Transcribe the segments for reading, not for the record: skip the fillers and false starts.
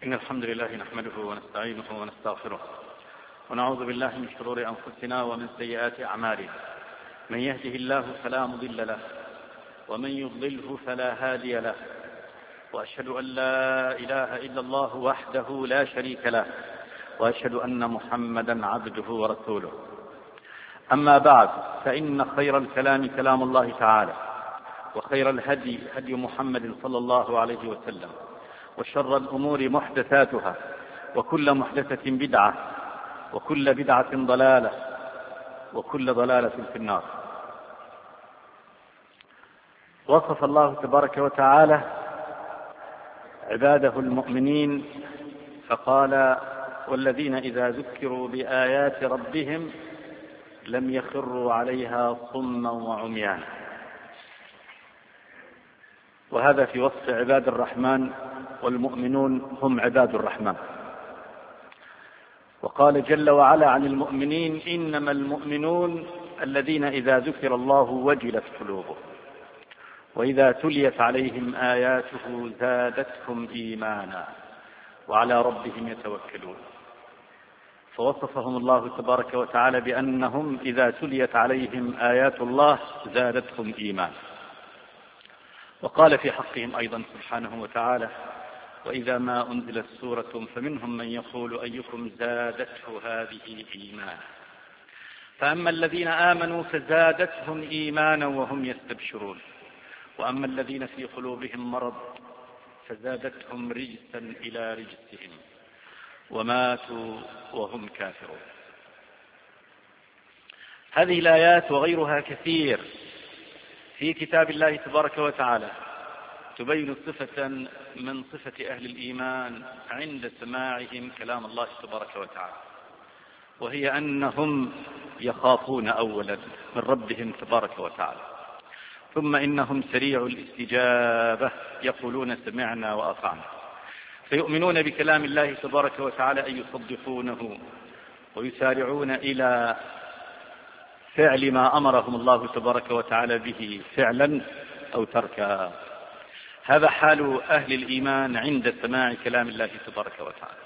إن الحمد لله نحمده ونستعينه ونستغفره ونعوذ بالله من شرور أنفسنا ومن سيئات أعمالنا. من يهده الله فلا مضل له ومن يضلله فلا هادي له، وأشهد أن لا إله إلا الله وحده لا شريك له، وأشهد أن محمدا عبده ورسوله. أما بعد، فإن خير الكلام كلام الله تعالى، وخير الهدي هدي محمد صلى الله عليه وسلم، وشر الأمور محدثاتها، وكل محدثة بدعة، وكل بدعة ضلالة، وكل ضلالة في النار. وصف الله تبارك وتعالى عباده المؤمنين فقال: والذين إذا ذكروا بآيات ربهم لم يخروا عليها صما وعميانا. وهذا في وصف عباد الرحمن، والمؤمنون هم عباد الرحمن. وقال جل وعلا عن المؤمنين: إنما المؤمنون الذين إذا ذكر الله وجلت قلوبهم وإذا تليت عليهم آياته زادتهم إيمانا وعلى ربهم يتوكلون. فوصفهم الله تبارك وتعالى بأنهم إذا تليت عليهم آيات الله زادتهم إيمانا. وقال في حقهم أيضا سبحانه وتعالى: وإذا ما أنزلت سورة فمنهم من يقول أيكم زادته هذه إيمانا، فأما الذين آمنوا فزادتهم إيمانا وهم يستبشرون، وأما الذين في قلوبهم مرض فزادتهم رجسا إلى رجسهم وماتوا وهم كافرون. هذه الآيات وغيرها كثير في كتاب الله تبارك وتعالى تبين صفة من صفة أهل الإيمان عند سماعهم كلام الله تبارك وتعالى، وهي أنهم يخافون أولا من ربهم تبارك وتعالى، ثم إنهم سريع الاستجابة يقولون سمعنا وأطعنا، فيؤمنون بكلام الله تبارك وتعالى أن يصدقونه ويسارعون إلى فعل ما أمرهم الله تبارك وتعالى به فعلا أو تركا. هذا حال أهل الإيمان عند سماع كلام الله تبارك وتعالى.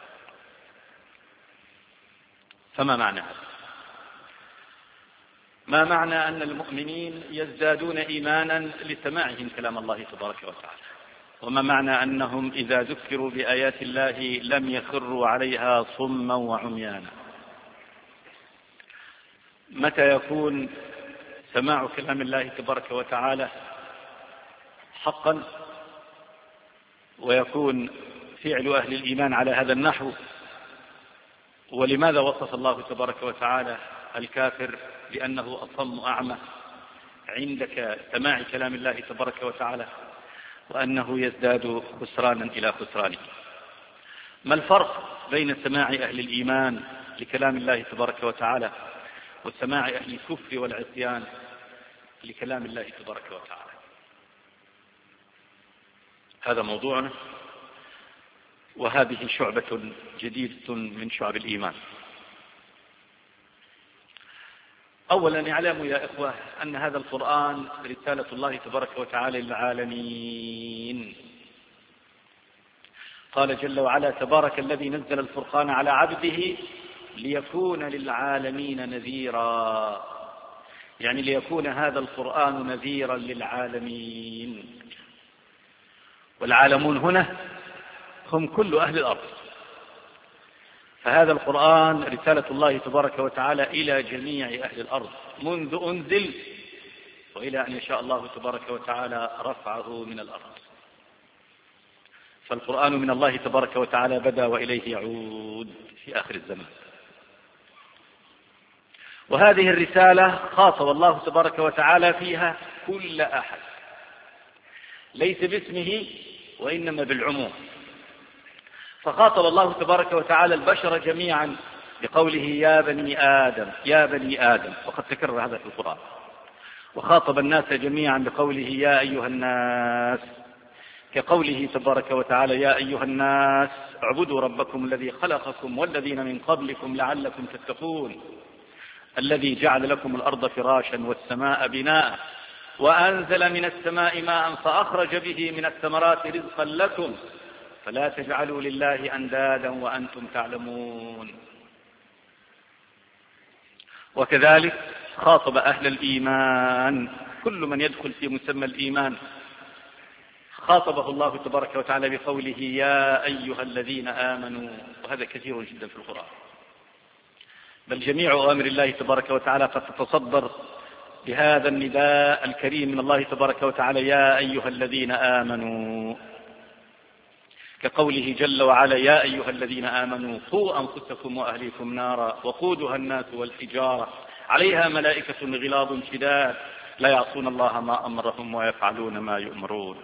فما معنى هذا؟ ما معنى أن المؤمنين يزدادون إيمانا لسماعهم كلام الله تبارك وتعالى؟ وما معنى أنهم إذا ذكروا بآيات الله لم يخروا عليها صما وعميانا؟ متى يكون سماع كلام الله تبارك وتعالى حقا ويكون فعل أهل الإيمان على هذا النحو؟ ولماذا وصف الله تبارك وتعالى الكافر بأنه أصم أعمى عندك سماع كلام الله تبارك وتعالى، وأنه يزداد خسرانا إلى خسرانه؟ ما الفرق بين سماع أهل الإيمان لكلام الله تبارك وتعالى وسماع أهل الكفر والعصيان لكلام الله تبارك وتعالى؟ هذا موضوعنا، وهذه شعبة جديدة من شعب الإيمان. أولا اعلموا يا إخوة أن هذا القرآن رسالة الله تبارك وتعالى للعالمين. قال جل وعلا: تبارك الذي نزل الفرقان على عبده ليكون للعالمين نذيرا، يعني ليكون هذا القرآن نذيرا للعالمين. والعالمون هنا هم كل أهل الأرض، فهذا القرآن رسالة الله تبارك وتعالى إلى جميع أهل الأرض منذ أنزل وإلى أن يشاء الله تبارك وتعالى رفعه من الأرض. فالقرآن من الله تبارك وتعالى بدأ وإليه يعود في آخر الزمان. وهذه الرسالة خاطب الله تبارك وتعالى فيها كل أحد، ليس باسمه وإنما بالعموم. فخاطب الله تبارك وتعالى البشر جميعا بقوله: يا بني آدم يا بني آدم، وقد تكرر هذا في القرآن. وخاطب الناس جميعا بقوله: يا أيها الناس، كقوله تبارك وتعالى: يا أيها الناس اعبدوا ربكم الذي خلقكم والذين من قبلكم لعلكم تتقون، الذي جعل لكم الأرض فراشا والسماء بناء وأنزل من السماء ماء فأخرج به من الثمرات رزقا لكم فلا تجعلوا لله أندادا وأنتم تعلمون. وكذلك خاطب أهل الإيمان، كل من يدخل في مسمى الإيمان خاطبه الله تبارك وتعالى بقوله يا أيها الذين آمنوا، وهذا كثير جدا في القرآن، بل جميع أوامر الله تبارك وتعالى قد تتصدر بهذا النداء الكريم من الله تبارك وتعالى يا أيها الذين آمنوا، كقوله جل وعلا يا أيها الذين آمنوا قوا أنفسكم وأهليكم نارا وقودها الناس والحجارة عليها ملائكة غلاظ شداد لا يعصون الله ما أمرهم ويفعلون ما يؤمرون.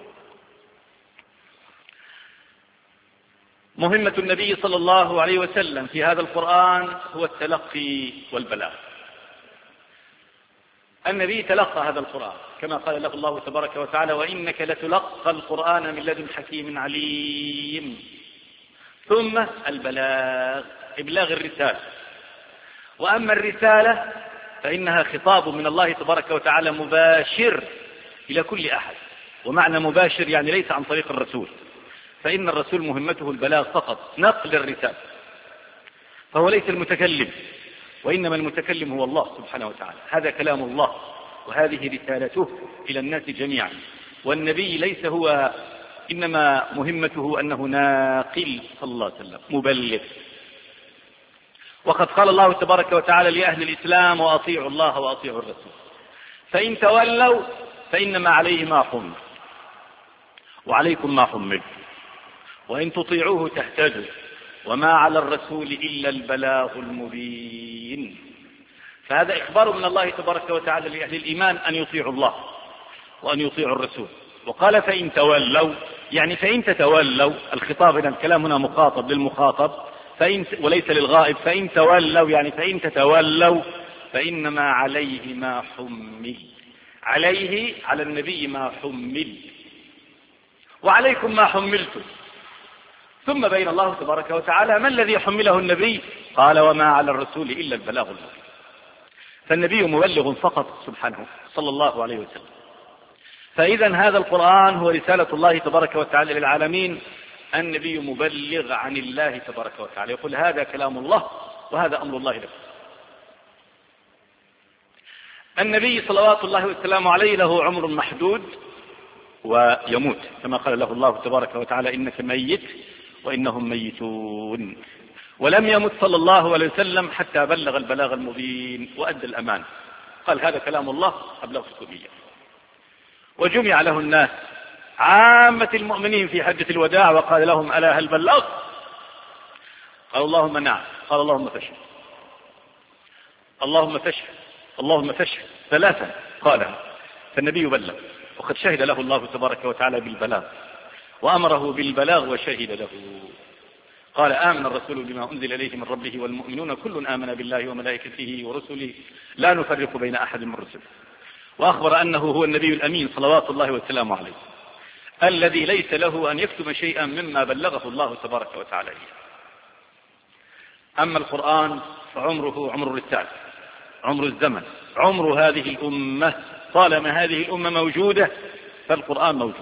مهمة النبي صلى الله عليه وسلم في هذا القرآن هو التلقي والبلاغ. النبي تلقى هذا القرآن كما قال له الله تبارك وتعالى وإنك لتلقى القرآن من لدن حكيم عليم. ثم البلاغ، إبلاغ الرسالة. وأما الرسالة فإنها خطاب من الله تبارك وتعالى مباشر إلى كل أحد، ومعنى مباشر يعني ليس عن طريق الرسول، فإن الرسول مهمته البلاغ فقط، نقل الرسالة، فهو ليس المتكلم، وإنما المتكلم هو الله سبحانه وتعالى. هذا كلام الله وهذه رسالته إلى الناس جميعا، والنبي ليس هو، إنما مهمته أنه ناقل صلى الله عليه وسلم مبلغ. وقد قال الله تبارك وتعالى لأهل الإسلام وأطيعوا الله وأطيعوا الرسول، فإن تولوا فإنما عليه ما حمل وعليكم ما حمل وإن تطيعوه تهتدوا وما على الرسول إلا البلاغ المبين. فهذا إخبار من الله تبارك وتعالى لأهل الإيمان أن يطيعوا الله وأن يطيعوا الرسول. وقال فإن تولوا، يعني فإن تتولوا، الخطاب هنا الكلام هنا مخاطب للمخاطب وليس للغائب. فإن تولوا يعني فإن تتولوا فإنما عليه ما حمل، عليه على النبي ما حمل وعليكم ما حملتم. ثم بين الله تبارك وتعالى ما الذي حمله النبي، قال وما على الرسول إلا البلاغ المبين. فالنبي مبلغ فقط سبحانه صلى الله عليه وسلم. فإذا هذا القرآن هو رسالة الله تبارك وتعالى للعالمين، النبي مبلغ عن الله تبارك وتعالى، يقول هذا كلام الله وهذا أمر الله لكم. النبي صلوات الله وسلامه عليه له عمر محدود ويموت، كما قال له الله تبارك وتعالى إنك ميت وإنهم ميتون. ولم يمت صلى الله عليه وسلم حتى بلغ البلاغ المبين وأدى الأمان، قال هذا كلام الله أبلغتكم إياه. وجمع له الناس عامة المؤمنين في حجة الوداع وقال لهم ألا هل بلغت؟ قال اللهم نعم. قال اللهم فاشهد، اللهم فاشهد، اللهم فاشهد ثلاثا قالها. فالنبي بلغ، وقد شهد له الله تبارك وتعالى بالبلاغ وأمره بالبلاغ وشهد له. قال آمن الرسول بما أنزل إليه من ربه والمؤمنون كل آمن بالله وملائكته ورسله لا نفرق بين أحد من رسله. وأخبر أنه هو النبي الأمين صلوات الله وسلامه عليه الذي ليس له أن يكتم شيئا مما بلغه الله تبارك وتعالى. أما القرآن فعمره عمر الرسالة، عمر الزمن، عمر هذه الأمة، طالما هذه الأمة موجودة فالقرآن موجود.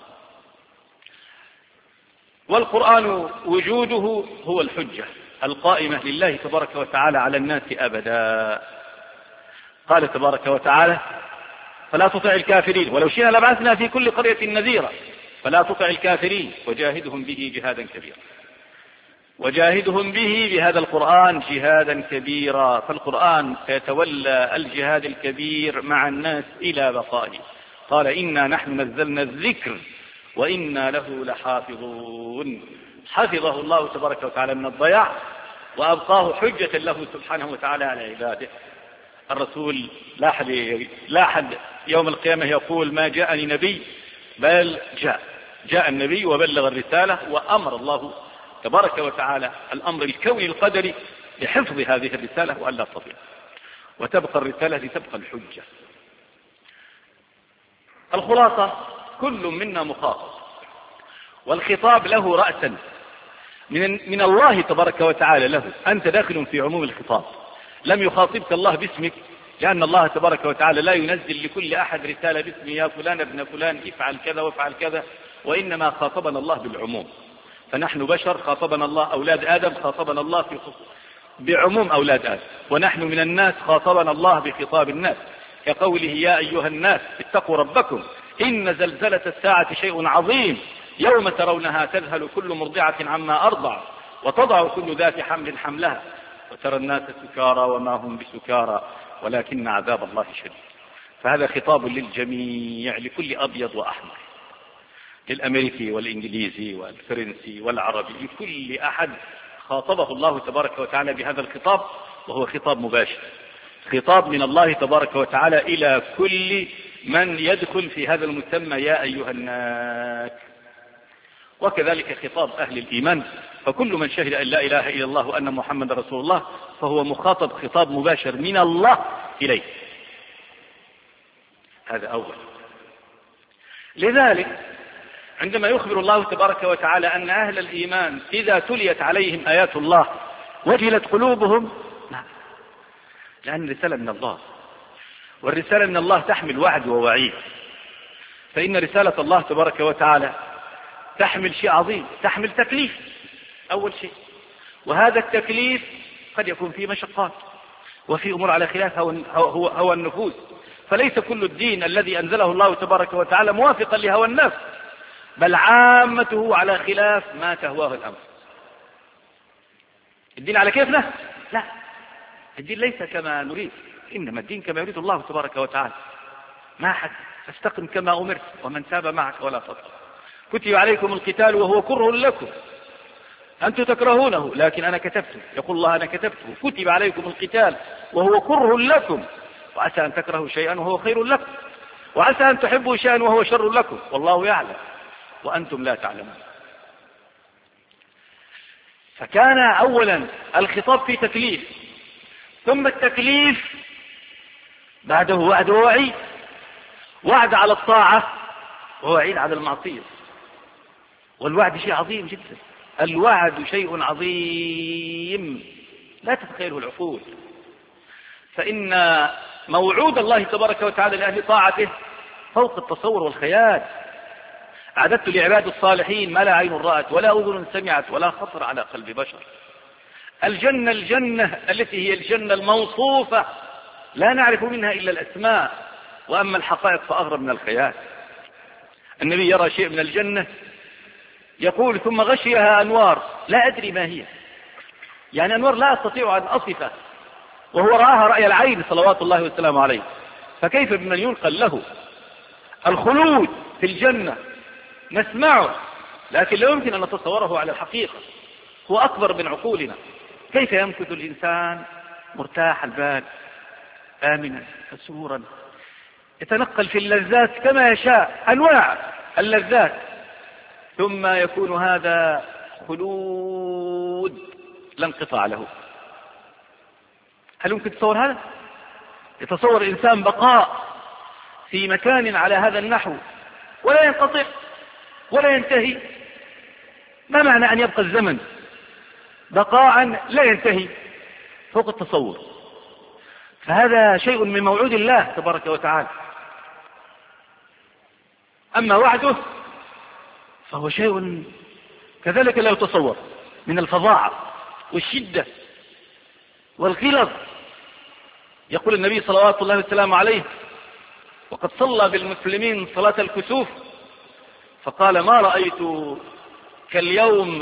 والقرآن وجوده هو الحجة القائمة لله تبارك وتعالى على الناس أبدا. قال تبارك وتعالى فلا تطع الكافرين ولو شئنا لبعثنا في كل قرية نذيرا فلا تطع الكافرين وجاهدهم به جهادا كبيرا. وجاهدهم به بهذا القرآن جهادا كبيرا، فالقرآن سيتولى الجهاد الكبير مع الناس إلى بقائه. قال إنا نحن نزلنا الذكر وإنا له لحافظون. حفظه الله تبارك وتعالى من الضياع وأبقاه حجة له سبحانه وتعالى على عباده. الرسول لا أحد يوم القيامة يقول ما جاءني نبي، بل جاء النبي وبلغ الرسالة، وأمر الله تبارك وتعالى الأمر الكوني القدري لحفظ هذه الرسالة وألا تضيع، وتبقى الرسالة لتبقى الحجة. الخلاصة كل منا مخاطب، والخطاب له رأسا من الله تبارك وتعالى له. أنت داخل في عموم الخطاب، لم يخاطبك الله باسمك، لأن الله تبارك وتعالى لا ينزل لكل أحد رسالة باسم يا فلان ابن فلان افعل كذا وافعل كذا، وإنما خاطبنا الله بالعموم. فنحن بشر خاطبنا الله، أولاد آدم خاطبنا الله بعموم أولاد آدم، ونحن من الناس خاطبنا الله بخطاب الناس، كقوله يا أيها الناس اتقوا ربكم إن زلزلة الساعة شيء عظيم يوم ترونها تذهل كل مرضعة عما أرضع وتضع كل ذات حمل حملها وترى الناس سكارى وما هم بسكارى ولكن عذاب الله شديد. فهذا خطاب للجميع، لكل أبيض وأحمر، للأمريكي والإنجليزي والفرنسي والعربي، لكل أحد خاطبه الله تبارك وتعالى بهذا الخطاب، وهو خطاب مباشر، خطاب من الله تبارك وتعالى إلى كل من يدخل في هذا المسمى يا أيها الناس. وكذلك خطاب أهل الإيمان، فكل من شهد أن لا إله إلا الله وأن محمد رسول الله فهو مخاطب خطاب مباشر من الله إليه. هذا أول. لذلك عندما يخبر الله تبارك وتعالى أن أهل الإيمان إذا تليت عليهم آيات الله وجلت قلوبهم، لأن الرسالة من الله، والرسالة من الله تحمل وعد ووعيد. فإن رسالة الله تبارك وتعالى تحمل شيء عظيم، تحمل تكليف أول شيء، وهذا التكليف قد يكون فيه مشقات وفي أمور على خلاف هوى النفوس، فليس كل الدين الذي أنزله الله تبارك وتعالى موافقا لهوى النفس، بل عامته على خلاف ما تهواه الأمر. الدين على كيفنا؟ لا، الدين ليس كما نريد، إنما الدين كما يريد الله تبارك وتعالى. ما حد فاستقم كما أمرت ومن تاب معك ولا تطغوا. كتب عليكم القتال وهو كره لكم، أنتم تكرهونه لكن أنا كتبته، يقول الله أنا كتبته. كتب عليكم القتال وهو كره لكم، وعسى أن تكرهوا شيئا وهو خير لكم، وعسى أن تحبوا شيئا وهو شر لكم، والله يعلم وأنتم لا تعلمون. فكان أولا الخطاب في تكليف، ثم التكليف بعده وعد ووعيد، وعد على الطاعة ووعيد على المعصية. والوعد شيء عظيم جدا، الوعد شيء عظيم لا تتخيله العقول، فإن موعود الله تبارك وتعالى لأهل طاعته فوق التصور والخيال. أعددت لعباد الصالحين ما لا عين رأت ولا أذن سمعت ولا خطر على قلب بشر. الجنة التي هي الجنة الموصوفة لا نعرف منها إلا الأسماء، وأما الحقائق فأغرب من الخيال. النبي يرى شيء من الجنة يقول ثم غشيها أنوار لا أدري ما هي، يعني أنوار لا أستطيع أن أصفه، وهو رآها رأي العين صلوات الله والسلام عليه، فكيف بمن ينقل له الخلود في الجنة؟ نسمعه لكن لا يمكن أن نتصوره على الحقيقة، هو أكبر من عقولنا. كيف يمكث الإنسان مرتاح البال آمنا مسرورا يتنقل في اللذات كما يشاء، أنواع اللذات، ثم يكون هذا خلود لا انقطاع له؟ هل يمكن تصور هذا؟ يتصور الإنسان بقاء في مكان على هذا النحو ولا ينقطع ولا ينتهي؟ ما معنى أن يبقى الزمن بقاء لا ينتهي فوق التصور؟ فهذا شيء من موعود الله تبارك وتعالى. أما وعده فهو شيء كذلك لا يتصور، من الفظاعة والشدة والغلظ. يقول النبي صلوات الله والسلام عليه وقد صلى بالمسلمين صلاة الكسوف فقال ما رأيت كاليوم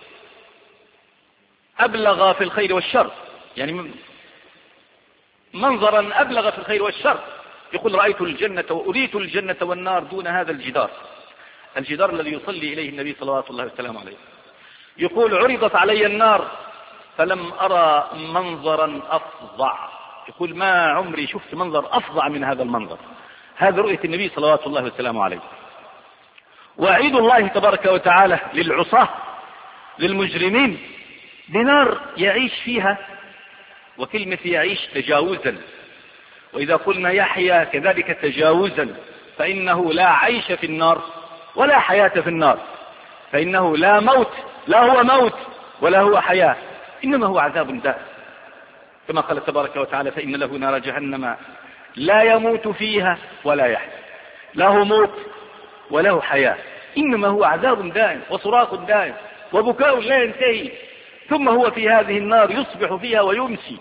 أبلغ في الخير والشر، يعني منظرا أبلغ في الخير والشر. يقول رأيت الجنة وأريت الجنة والنار دون هذا الجدار الذي يصلي إليه النبي صلوات الله والسلام عليه. يقول عرضت علي النار فلم أرى منظرا أفظع، يقول ما عمري شفت منظر أفظع من هذا المنظر. هذا رؤية النبي صلوات الله والسلام عليه. وعيد الله تبارك وتعالى للعصاة للمجرمين بنار يعيش فيها، وكلمة يعيش تجاوزا، وإذا قلنا يحيا كذلك تجاوزا، فإنه لا عيش في النار ولا حياة في النار، فإنه لا موت، لا هو موت ولا هو حياة، إنما هو عذاب دائم، كما قال تبارك وتعالى فإن له نار جهنم لا يموت فيها ولا يحيا، لا هو موت ولا هو حياة، إنما هو عذاب دائم وصراخ دائم وبكاء لا ينتهي، ثم هو في هذه النار يصبح فيها ويمسي.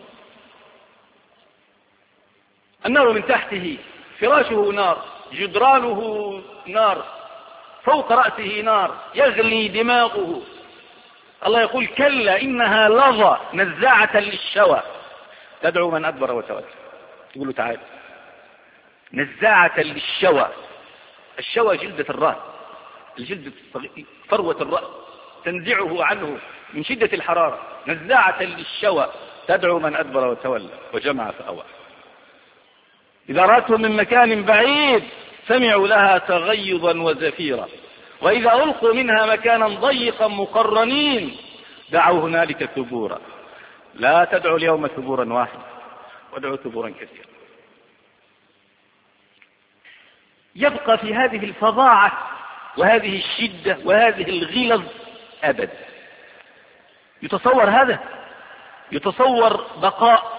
النار من تحته، فراشه نار، جدرانه نار، فوق رأسه نار، يغلي دماغه. الله يقول كلا إنها لظى نزاعة للشوى تدعو من أدبر وتولى. يقول له تعالى، نزاعة للشوى. الشوى جلدة الرأس، الجلد فروة الرأس، تنزعه عنه من شدة الحرارة. نزاعة للشوى تدعو من أدبر وتولى وجمع فأوعى. إذا رأتهم من مكان بعيد سمعوا لها تغيظا وزفيرا، وإذا ألقوا منها مكانا ضيقا مقرنين دعوا هنالك ثبورا. لا تدعوا اليوم ثبورا واحدا، وادعوا ثبورا كثيرا. يبقى في هذه الفظاعة وهذه الشدة وهذه الغلظ أبد. يتصور هذا؟ يتصور بقاء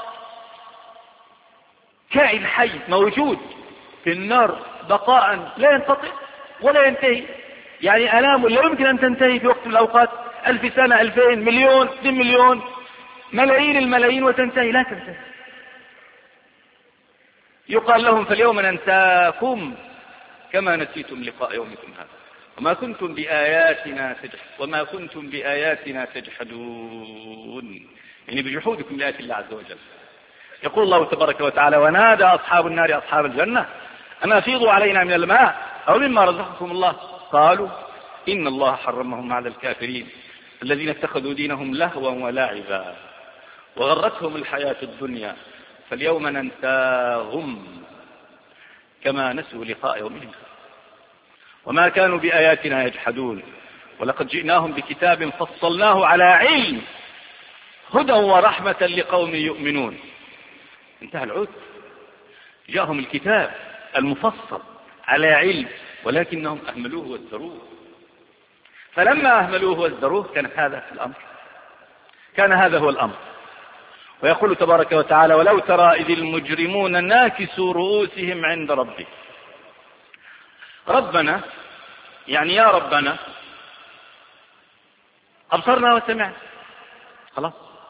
كائن حي موجود في النار بقاء لا ينقطع ولا ينتهي؟ يعني آلام لا يمكن أن تنتهي في وقت من الأوقات، 1000 سنة، 2000، مليون، 2 مليون، ملايين الملايين، وتنتهي؟ لا تنتهي. يقال لهم فاليوم ننساكم كما نسيتم لقاء يومكم هذا وما كنتم بآياتنا تجحدون. يعني بجحودكم لآيات الله عز وجل. يقول الله تبارك وتعالى ونادى أصحاب النار أصحاب الجنة أن أفيضوا علينا من الماء أو مما رزقكم الله قالوا إن الله حرمهم على الكافرين الذين اتخذوا دينهم لهوا ولعبا وغرتهم الحياة الدنيا فاليوم ننساهم كما نسوا لقاء يومهم وما كانوا بآياتنا يجحدون ولقد جئناهم بكتاب فصلناه على علم هدى ورحمة لقوم يؤمنون. انتهى العود، جاءهم الكتاب المفصل على علم ولكنهم أهملوه وازدروه. فلما أهملوه وازدروه كان هذا هو الأمر. ويقول تبارك وتعالى ولو ترى إذ المجرمون ناكسوا رؤوسهم عند ربهم. ربنا يعني يا ربنا أبصرنا وسمعنا، خلاص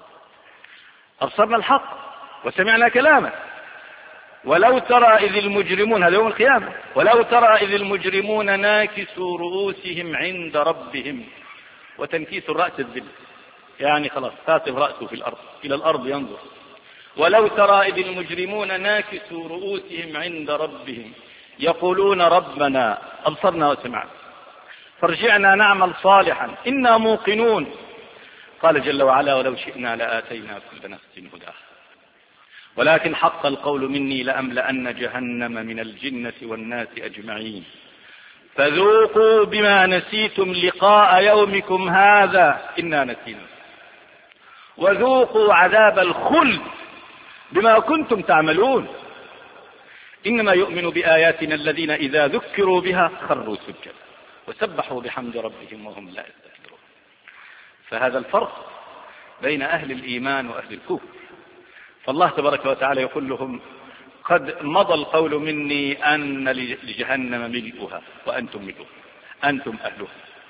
أبصرنا الحق وسمعنا كلامه. ولو ترى إذ المجرمون، هذا يوم القيامة، ولو ترى إذ المجرمون ناكسوا رؤوسهم عند ربهم. وتنكيس الرأس الذل، يعني خلاص كاتب رأسه في الأرض إلى الأرض ينظر. ولو ترى إذ المجرمون ناكسوا رؤوسهم عند ربهم يقولون ربنا أبصرنا وسمعنا فارجعنا نعمل صالحا إنا موقنون. قال جل وعلا ولو شئنا لآتينا كل نفس هداها ولكن حق القول مني لأملأن جهنم من الجنة والناس أجمعين فذوقوا بما نسيتم لقاء يومكم هذا إنا نسينا وذوقوا عذاب الخلد بما كنتم تعملون. إنما يؤمن بآياتنا الذين إذا ذكروا بها خروا سجدا وسبحوا بحمد ربهم وهم لا يستكبرون. فهذا الفرق بين أهل الإيمان وأهل الكفر. فالله تبارك وتعالى يقول لهم قد مضى القول مني أن لجهنم ملئها وأنتم ملئها أنتم أهلها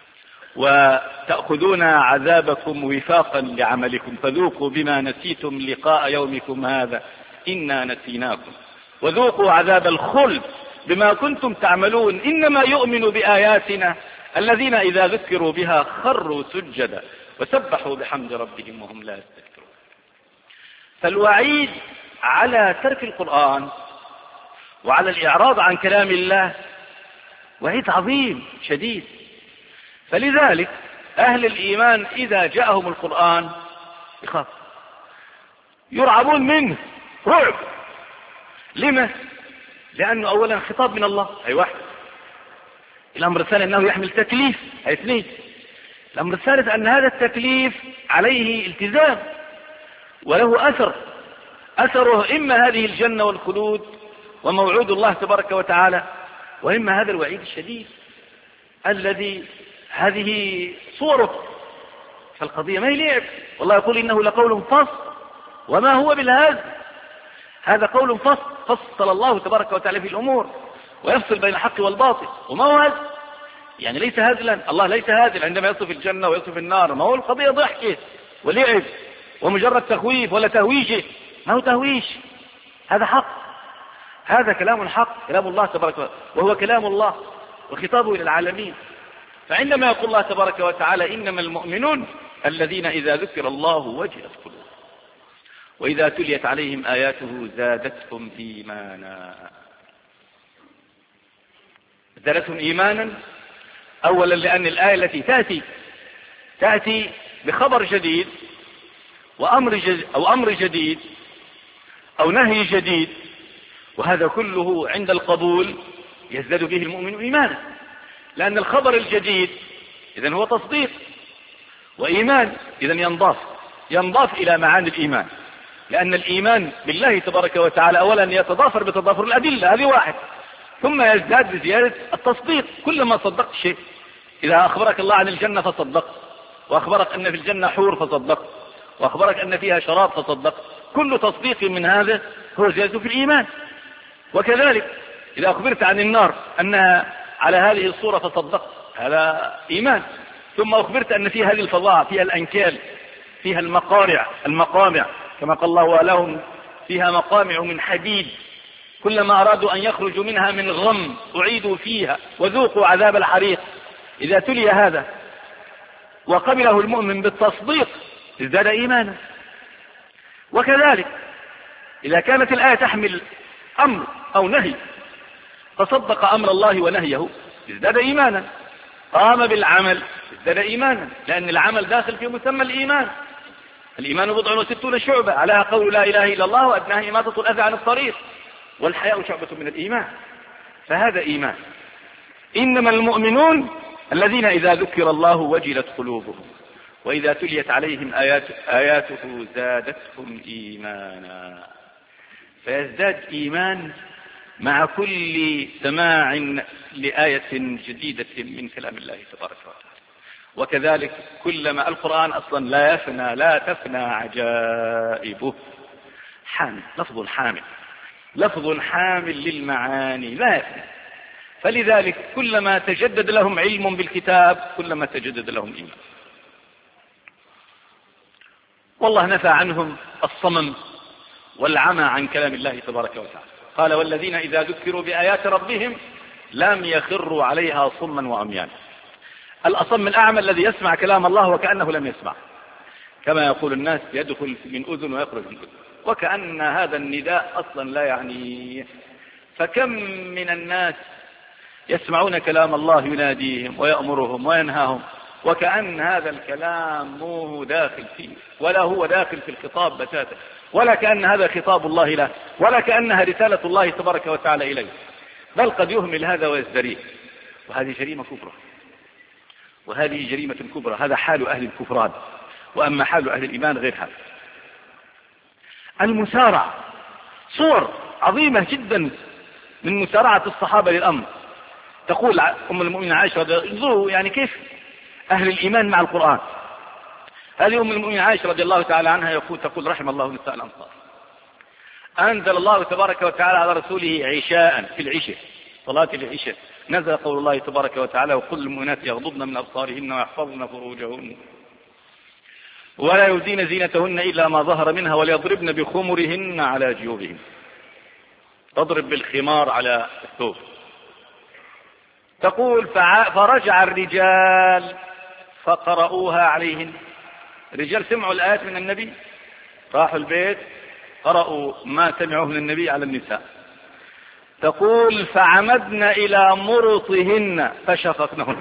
وتأخذون عذابكم وفاقا لعملكم فذوقوا بما نسيتم لقاء يومكم هذا إنا نسيناكم وذوقوا عذاب الخلد بما كنتم تعملون. إنما يؤمن بآياتنا الذين إذا ذكروا بها خروا سجدا وسبحوا بحمد ربهم وهم لا يستكبرون. فالوعيد على ترك القرآن وعلى الإعراض عن كلام الله وعيد عظيم شديد. فلذلك أهل الإيمان إذا جاءهم القرآن يخاف، يرعبون منه رعب. لما؟ لأنه أولا خطاب من الله، أي واحد. الأمر الثاني أنه يحمل تكليف، أي اثنين. الأمر الثالث أن هذا التكليف عليه التزام وله أثره إما هذه الجنة والخلود وموعود الله تبارك وتعالى، وإما هذا الوعيد الشديد الذي هذه صوره. فالقضية ما هي لعب. والله يقول إنه لقول فصل وما هو بالهزل. هذا قول فصل الله تبارك وتعالى في الأمور ويفصل بين الحق والباطل وما هو هزل. يعني ليس هزلا، الله ليس هازل عندما يصف الجنة ويصف النار، ما هو القضية ضحكة ولعب ومجرد تخويف ولا تهويش، ما هو تهويش، هذا حق، هذا كلام حق، كلام الله تبارك وتعالى، وهو كلام الله وخطابه للعالمين. فعندما يقول الله تبارك وتعالى إنما المؤمنون الذين إذا ذكر الله وجلت قلوبهم وإذا تليت عليهم آياته زادتهم إيمانا. زادتهم إيمانا أولا لأن الآية التي تأتي بخبر جديد أو أمر جديد أو نهي جديد، وهذا كله عند القبول يزداد به المؤمن إيمانا، لأن الخبر الجديد إذن هو تصديق، وإيمان إذن ينضاف إلى معاني الإيمان، لأن الإيمان بالله تبارك وتعالى أولا يتضافر بتضافر الأدلة، هذه واحد، ثم يزداد بزيادة التصديق، كلما صدقت شيء، إذا أخبرك الله عن الجنة فصدقت، وأخبرك أن في الجنة حور فصدقت، وأخبرك أن فيها شراب فصدقت، كل تصديق من هذا هو زيادة في الإيمان. وكذلك إذا أخبرت عن النار أنها على هذه الصورة فصدقت، هذا إيمان. ثم أخبرت أن فيها هذه الفظاعة، فيها الأنكال، فيها المقامع كما قال الله ولهم فيها مقامع من حديد كلما أرادوا أن يخرجوا منها من غم أعيدوا فيها وذوقوا عذاب الحريق. إذا تلي هذا وقبله المؤمن بالتصديق ازداد إيمانا. وكذلك إذا كانت الآية تحمل أمر أو نهي فصدق أمر الله ونهيه ازداد إيمانا، قام بالعمل ازداد إيمانا، لأن العمل داخل في مسمى الإيمان. الإيمان 60 شعبة، علىها قول لا إله إلا الله وأدناها إماطة الأذى عن الطريق، والحياء شعبة من الإيمان، فهذا إيمان. إنما المؤمنون الذين إذا ذكر الله وجلت قلوبهم وإذا تليت عليهم آياته زادتهم إيمانا. فيزداد إيمان مع كل سماع لآية جديدة من كلام الله تبارك وتعالى. وكذلك كلما القرآن أصلا لا تفنى عجائبه، حامل، لفظ حامل للمعاني لا يفنى، فلذلك كلما تجدد لهم علم بالكتاب كلما تجدد لهم إيمان. والله نفى عنهم الصمم والعمى عن كلام الله تبارك وتعالى، قال والذين إذا ذكروا بآيات ربهم لم يخروا عليها صما وعميانا. الأصم الأعمى الذي يسمع كلام الله وكأنه لم يسمع، كما يقول الناس يدخل من أذن ويخرج من أذن، وكأن هذا النداء أصلا لا يعنيه. فكم من الناس يسمعون كلام الله يناديهم ويأمرهم وينهاهم وكأن هذا الكلام مو داخل فيه، ولا هو داخل في الخطاب بتاتا، ولا كأن هذا خطاب الله له، ولا كأنها رسالة الله تبارك وتعالى إليه، بل قد يهمل هذا ويزدريه. وهذه جريمة كبرى، هذا حال أهل الكفران. وأما حال أهل الإيمان غير هذا. المسارعة، صور عظيمة جدا من مسارعة الصحابة للأمر. تقول أم المؤمنين عائشة، انظروا يعني كيف أهل الإيمان مع القرآن. هذه أم المؤمنين عائشة رضي الله تعالى عنها تقول رحم الله نساء الأنصار. أنزل الله تبارك وتعالى على رسوله عشاء، في العشاء صلاة العشاء، نزل قول الله تبارك وتعالى وقل للمؤمنات يغضضن من أبصارهن ويحفظن فروجهن ولا يبدين زينتهن إلا ما ظهر منها وليضربن بخمرهن على جيوبهن. تضرب بالخمار على الثوب. تقول فرجع الرجال فقرأوها عليهن. الرجال سمعوا الآيات من النبي، راحوا البيت قرأوا ما سمعوه من النبي على النساء. تقول فعمدنا إلى مرطهن فشققنهن.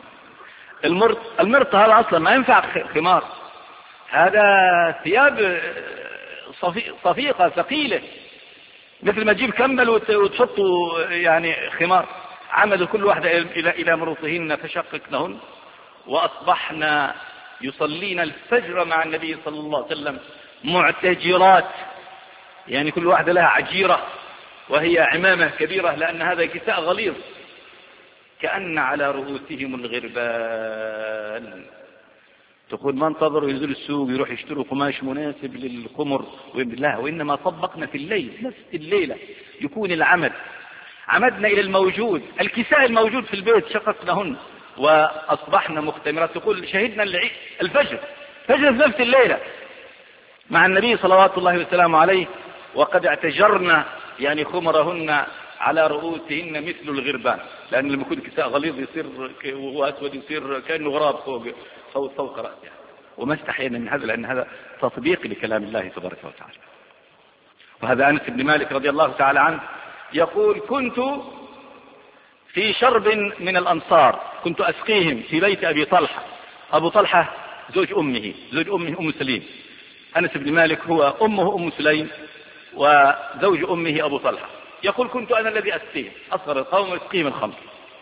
المرط هذا أصلا ما ينفع خمار، هذا ثياب صفيقة ثقيلة، مثل ما تجيب كمل وتحطوا يعني خمار. عمدوا كل واحدة إلى مرطهن فشققنهن وأصبحنا يصلين الفجر مع النبي صلى الله عليه وسلم معتجرات، يعني كل واحدة لها عجيرة وهي عمامة كبيرة، لأن هذا كساء غليظ كأن على رؤوسهم الغربان. تقول ما انتظروا ينزلوا السوق يروح يشتروا قماش مناسب للخمر، لا، وإنما طبقنا في الليل، نفس الليلة يكون العمد. عمدنا إلى الموجود، الكساء الموجود في البيت شققناهن وأصبحنا مختمرات. تقول شهدنا الفجر في نفس الليلة مع النبي صلوات الله وسلامه عليه، وقد اعتجرنا يعني خمرهن على رؤوسهن مثل الغربان، لأن لما يكون كساء غليظ يصير وأسود يصير كأنه غراب فوق رأسها. وما استحينا من هذا، لأن هذا تطبيق لكلام الله تبارك وتعالى. وهذا أنس بن مالك رضي الله تعالى عنه يقول: كنت في شرب من الأنصار كنت أسقيهم في بيت أبي طلحة. أبو طلحة زوج أمه أم سليم. أنس بن مالك هو أمه أم سليم وزوج أمه أبو طلحة. يقول: كنت أنا الذي أسقيهم، أصغر القوم وأسقيهم الخمر.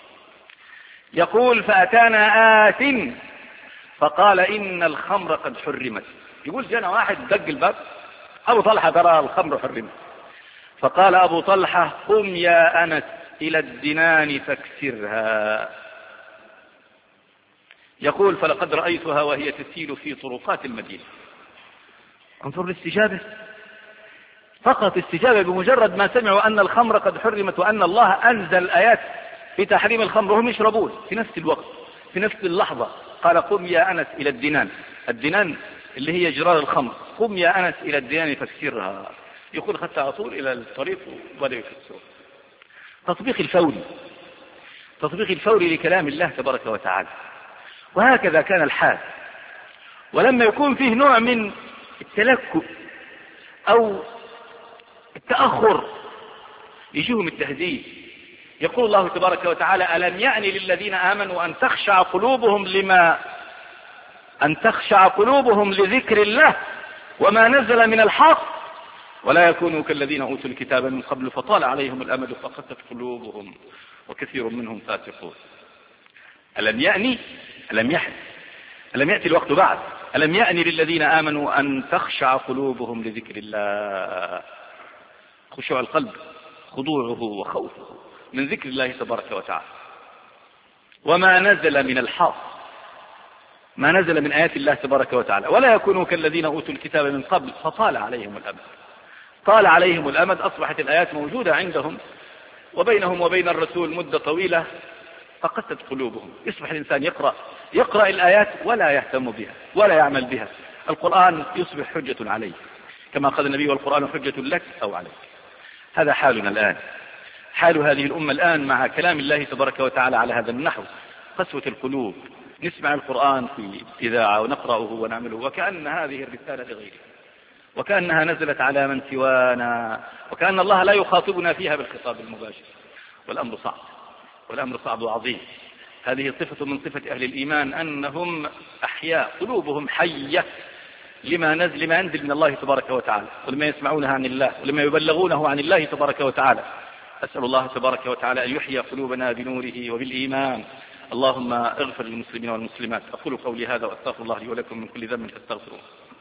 يقول: فأتانا آت فقال: إن الخمر قد حرمت. يقول: جانا واحد دق الباب، أبو طلحة ترى الخمر حرمت. فقال أبو طلحة: قم يا أنس إلى الدنان فاكسرها. يقول: فلقد رأيتها وهي تسيل في طرقات المدينة. انظر الاستجابة، فقط استجابة بمجرد ما سمعوا أن الخمر قد حرمت وأن الله أنزل آيات في تحريم الخمر وهم يشربون في نفس الوقت في نفس اللحظة. قال: قم يا أنس إلى الدنان. الدنان اللي هي جرار الخمر. قم يا أنس إلى الدنان فاكسرها. يقول: خدت على طول إلى الطريق وبدأ يكسره. تطبيق الفوري لكلام الله تبارك وتعالى. وهكذا كان الحال. ولما يكون فيه نوع من التلكؤ أو التأخر يجيهم التهديد. يقول الله تبارك وتعالى: ألم يأن للذين آمنوا أن تخشع قلوبهم لذكر الله وما نزل من الحق ولا يكونوا كالذين أوتوا الكتاب من قبل فطال عليهم الأمد فقست قلوبهم وكثير منهم فاسقون. ألم يأتي الوقت بعد. ألم يأن للذين آمنوا أن تخشع قلوبهم لذكر الله. خشوع القلب خضوعه وخوفه من ذكر الله تبارك وتعالى وما نزل من الحق، ما نزل من آيات الله تبارك وتعالى. ولا يكونوا كالذين أوتوا الكتاب من قبل فطال عليهم الأمد. طال عليهم الأمد، أصبحت الآيات موجودة عندهم وبينهم وبين الرسول مدة طويلة فقست قلوبهم. يصبح الإنسان يقرأ الآيات ولا يهتم بها ولا يعمل بها. القرآن يصبح حجة عليه، كما قال النبي: والقرآن حجة لك أو عليك. هذا حالنا الآن، حال هذه الأمة الآن مع كلام الله تبارك وتعالى على هذا النحو. قسوة القلوب. نسمع القرآن في إذاعة ونقرأه ونعمله وكأن هذه الرسالة لغيره، وكأنها نزلت على من سوانا، وكأن الله لا يخاطبنا فيها بالخطاب المباشر. والأمر صعب وعظيم. هذه صفة من صفة أهل الإيمان، أنهم أحياء، قلوبهم حية لما ينزل من الله تبارك وتعالى ولما يسمعونها عن الله ولما يبلغونه عن الله تبارك وتعالى. أسأل الله تبارك وتعالى أن يحيي قلوبنا بنوره وبالإيمان. اللهم اغفر للمسلمين والمسلمات. أقول قولي هذا وأستغفر الله لي ولكم من كل ذنب فاستغفروه.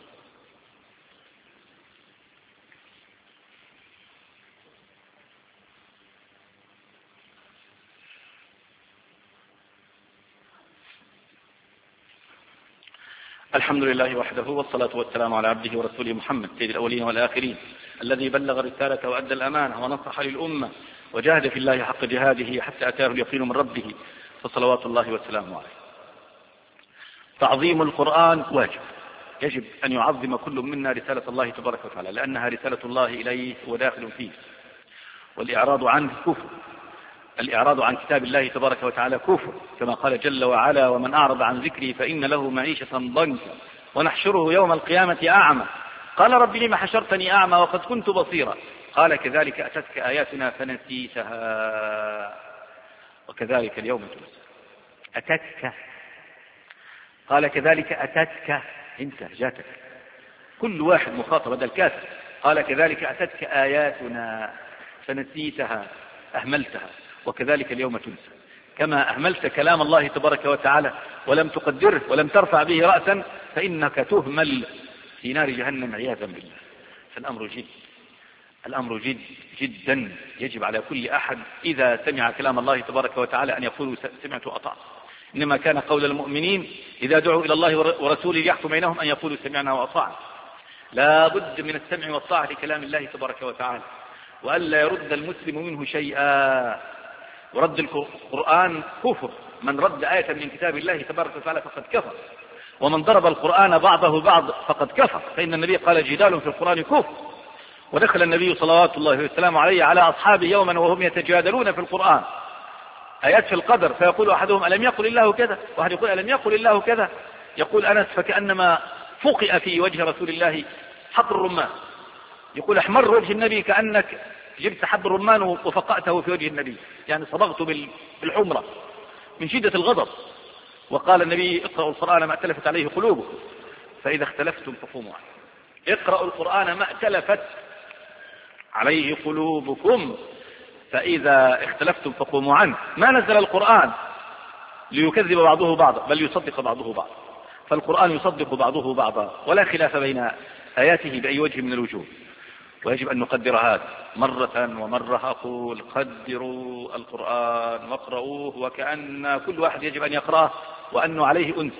الحمد لله وحده، والصلاة والسلام على عبده ورسوله محمد سيد الأولين والآخرين، الذي بلغ الرسالة وأدى الأمانة ونصح للأمة وجاهد في الله حق جهاده حتى أتاه اليقين من ربه، فصلوات الله وسلامه عليه. تعظيم القرآن واجب، يجب أن يعظم كل منا رسالة الله تبارك وتعالى، لأنها رسالة الله إليه وداخل فيه. والإعراض عنه كفر، الإعراض عن كتاب الله تبارك وتعالى كفر، كما قال جل وعلا: ومن أعرض عن ذكري فإن له معيشة ضنكا ونحشره يوم القيامة أعمى قال رب لم حشرتني أعمى وقد كنت بصيرا قال كذلك أتتك آياتنا فنسيتها وكذلك اليوم تنسى. أتتك، قال كذلك أتتك، انت جاتك، كل واحد مخاطب هذا الكافر. قال كذلك أتتك آياتنا فنسيتها، أهملتها، وكذلك اليوم تنسى. كما أهملت كلام الله تبارك وتعالى ولم تقدره ولم ترفع به رأسا فإنك تهمل في نار جهنم عياذا بالله. فالأمر جد جدا. يجب على كل أحد إذا سمع كلام الله تبارك وتعالى أن يقول سمعت وأطعت. إنما كان قول المؤمنين إذا دعوا إلى الله ورسوله ليحكم بينهم أن يقولوا سمعنا وأطعنا. لا بد من السمع والطاعة لكلام الله تبارك وتعالى، وألا يرد المسلم منه شيئا. ورد القرآن كفر من رد آية من كتاب الله تبارك وتعالى فقد كفر، ومن ضرب القرآن بعضه بعض فقد كفر، فإن النبي قال جدال في القرآن كفر. ودخل النبي صلوات الله وسلامه عليه على أصحابه يوما وهم يتجادلون في القرآن آيات في القدر، فيقول أحدهم ألم يقل الله كذا، واحد يقول ألم يقل الله كذا. يقول أنس فكأنما فقئ في وجه رسول الله حب الرمان، يقول احمر وجه النبي كأنك جبت حب الرمان وفقأته في وجه النبي، يعني صبغت بالحمرة من شدة الغضب. وقال النبي اقرأوا القرآن ما ائتلفت عليه قلوبكم فإذا اختلفتم فقوموا عنه. اقرأوا القرآن ما ائتلفت عليه قلوبكم فإذا اختلفتم فقوموا عنه. ما نزل القرآن ليكذب بعضه بعضا بل يصدق بعضه بعضا، فالقرآن يصدق بعضه بعضا ولا خلاف بين آياته بأي وجه من الوجوه. ويجب أن نقدر هذا مرة ومرة. أقول قدروا القرآن واقرؤوه وكأن كل واحد يجب أن يقرأه وأنه عليه أنزل،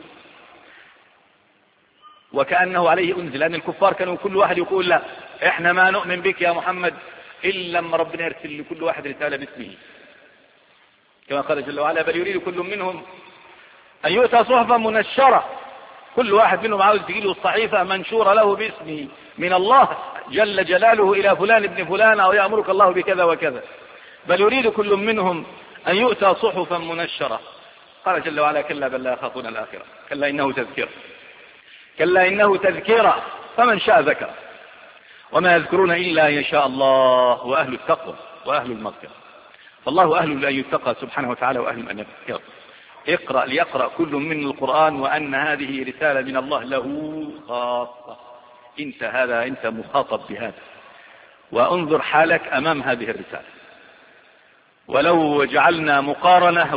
وكأنه عليه أنزل، لأن الكفار كانوا كل واحد يقول لا إحنا ما نؤمن بك يا محمد إلا لما ربنا يرسل لكل واحد رسالة باسمه، كما قال جل وعلا بل يريد كل منهم أن يؤتى صحفا منشرة، كل واحد منهم عاوز تجيله الصحيفة منشورة له باسمه من الله جل جلاله إلى فلان ابن فلان أو يأمرك الله بكذا وكذا. بل يريد كل منهم أن يؤتى صحفا منشرة. قال جل وعلا كلا بل لا يخافون الآخرة كلا إنه تذكرة، كلا إنه تذكرة فمن شاء ذكر، وما يذكرون إلا إن شاء الله وأهل التقوى وأهل المغفرة. فالله أهل أن يتقى سبحانه وتعالى وأهل أن يذكر. اقرأ ليقرأ كل من القرآن وأن هذه رسالة من الله له خاصة. أنت مخاطب بهذا، وانظر حالك أمام هذه الرسالة. ولو جعلنا مقارنة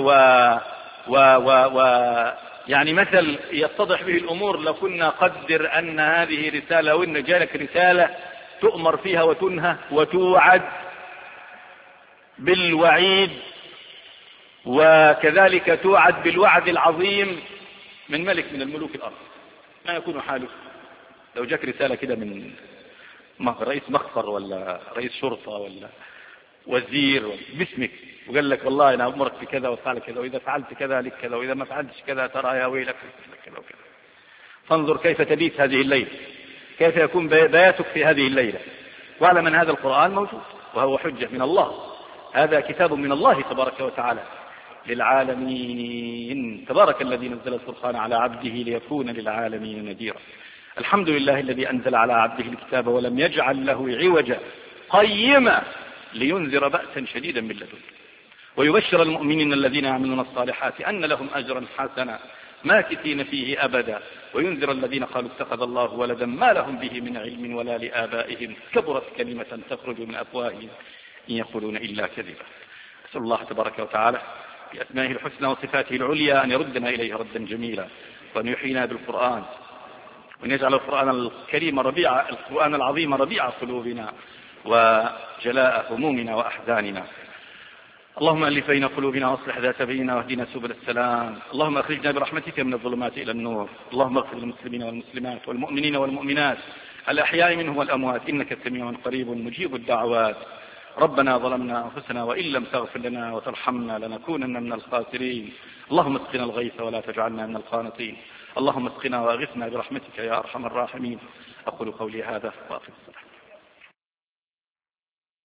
يعني مثل يتضح به الأمور لكنا قدر أن هذه رسالة وإن جالك رسالة تؤمر فيها وتنهى وتوعد بالوعيد، وكذلك توعد بالوعد العظيم من ملك من الملوك الأرض. ما يكون حالك لو جاك رسالة كده من رئيس مخفر ولا رئيس شرطة ولا وزير باسمك وقال لك والله أنا أمرك بكذا وفعل كذا، وإذا فعلت كذا لك كذا، وإذا ما فعلتش كذا ترى يا ويلك كذا وكذا. فانظر كيف تبيت هذه الليلة، كيف يكون بياتك في هذه الليلة. واعلم أن هذا القرآن موجود وهو حجة من الله، هذا كتاب من الله تبارك وتعالى للعالمين. تبارك الذي نزل الفرقان على عبده ليكون للعالمين نذيرا. الحمد لله الذي أنزل على عبده الكتاب ولم يجعل له عوجا قيما لينذر بأسا شديدا من لدنه ويبشر المؤمنين الذين يعملون الصالحات أن لهم أجرا حسنا ماكثين فيه أبدا وينذر الذين قالوا اتخذ الله ولدا ما لهم به من علم ولا لآبائهم كبرت كلمة تخرج من أفواههم إن يقولون إلا كذبا. أسأل الله تبارك وتعالى بأسمائه الحسنى وصفاته العليا أن يردنا إليه ردا جميلا، وأن يحيينا بالقرآن، وأن يجعل القرآن الكريم القرآن العظيم ربيع قلوبنا وجلاء همومنا وأحزاننا. اللهم ألف بين قلوبنا واصلح ذات بيننا واهدنا سبل السلام. اللهم أخرجنا برحمتك من الظلمات إلى النور. اللهم اغفر للمسلمين والمسلمات والمؤمنين والمؤمنات الأحياء منهم والأموات إنك سميع قريب مجيب الدعوات. ربنا ظلمنا أنفسنا وإن لم تغفر لنا وترحمنا لنكونن من الخاسرين. اللهم اسقنا الغيث ولا تجعلنا من القانطين. اللهم اسقنا واغثنا برحمتك يا أرحم الراحمين. أقول قولي هذا وأقم الصلاة.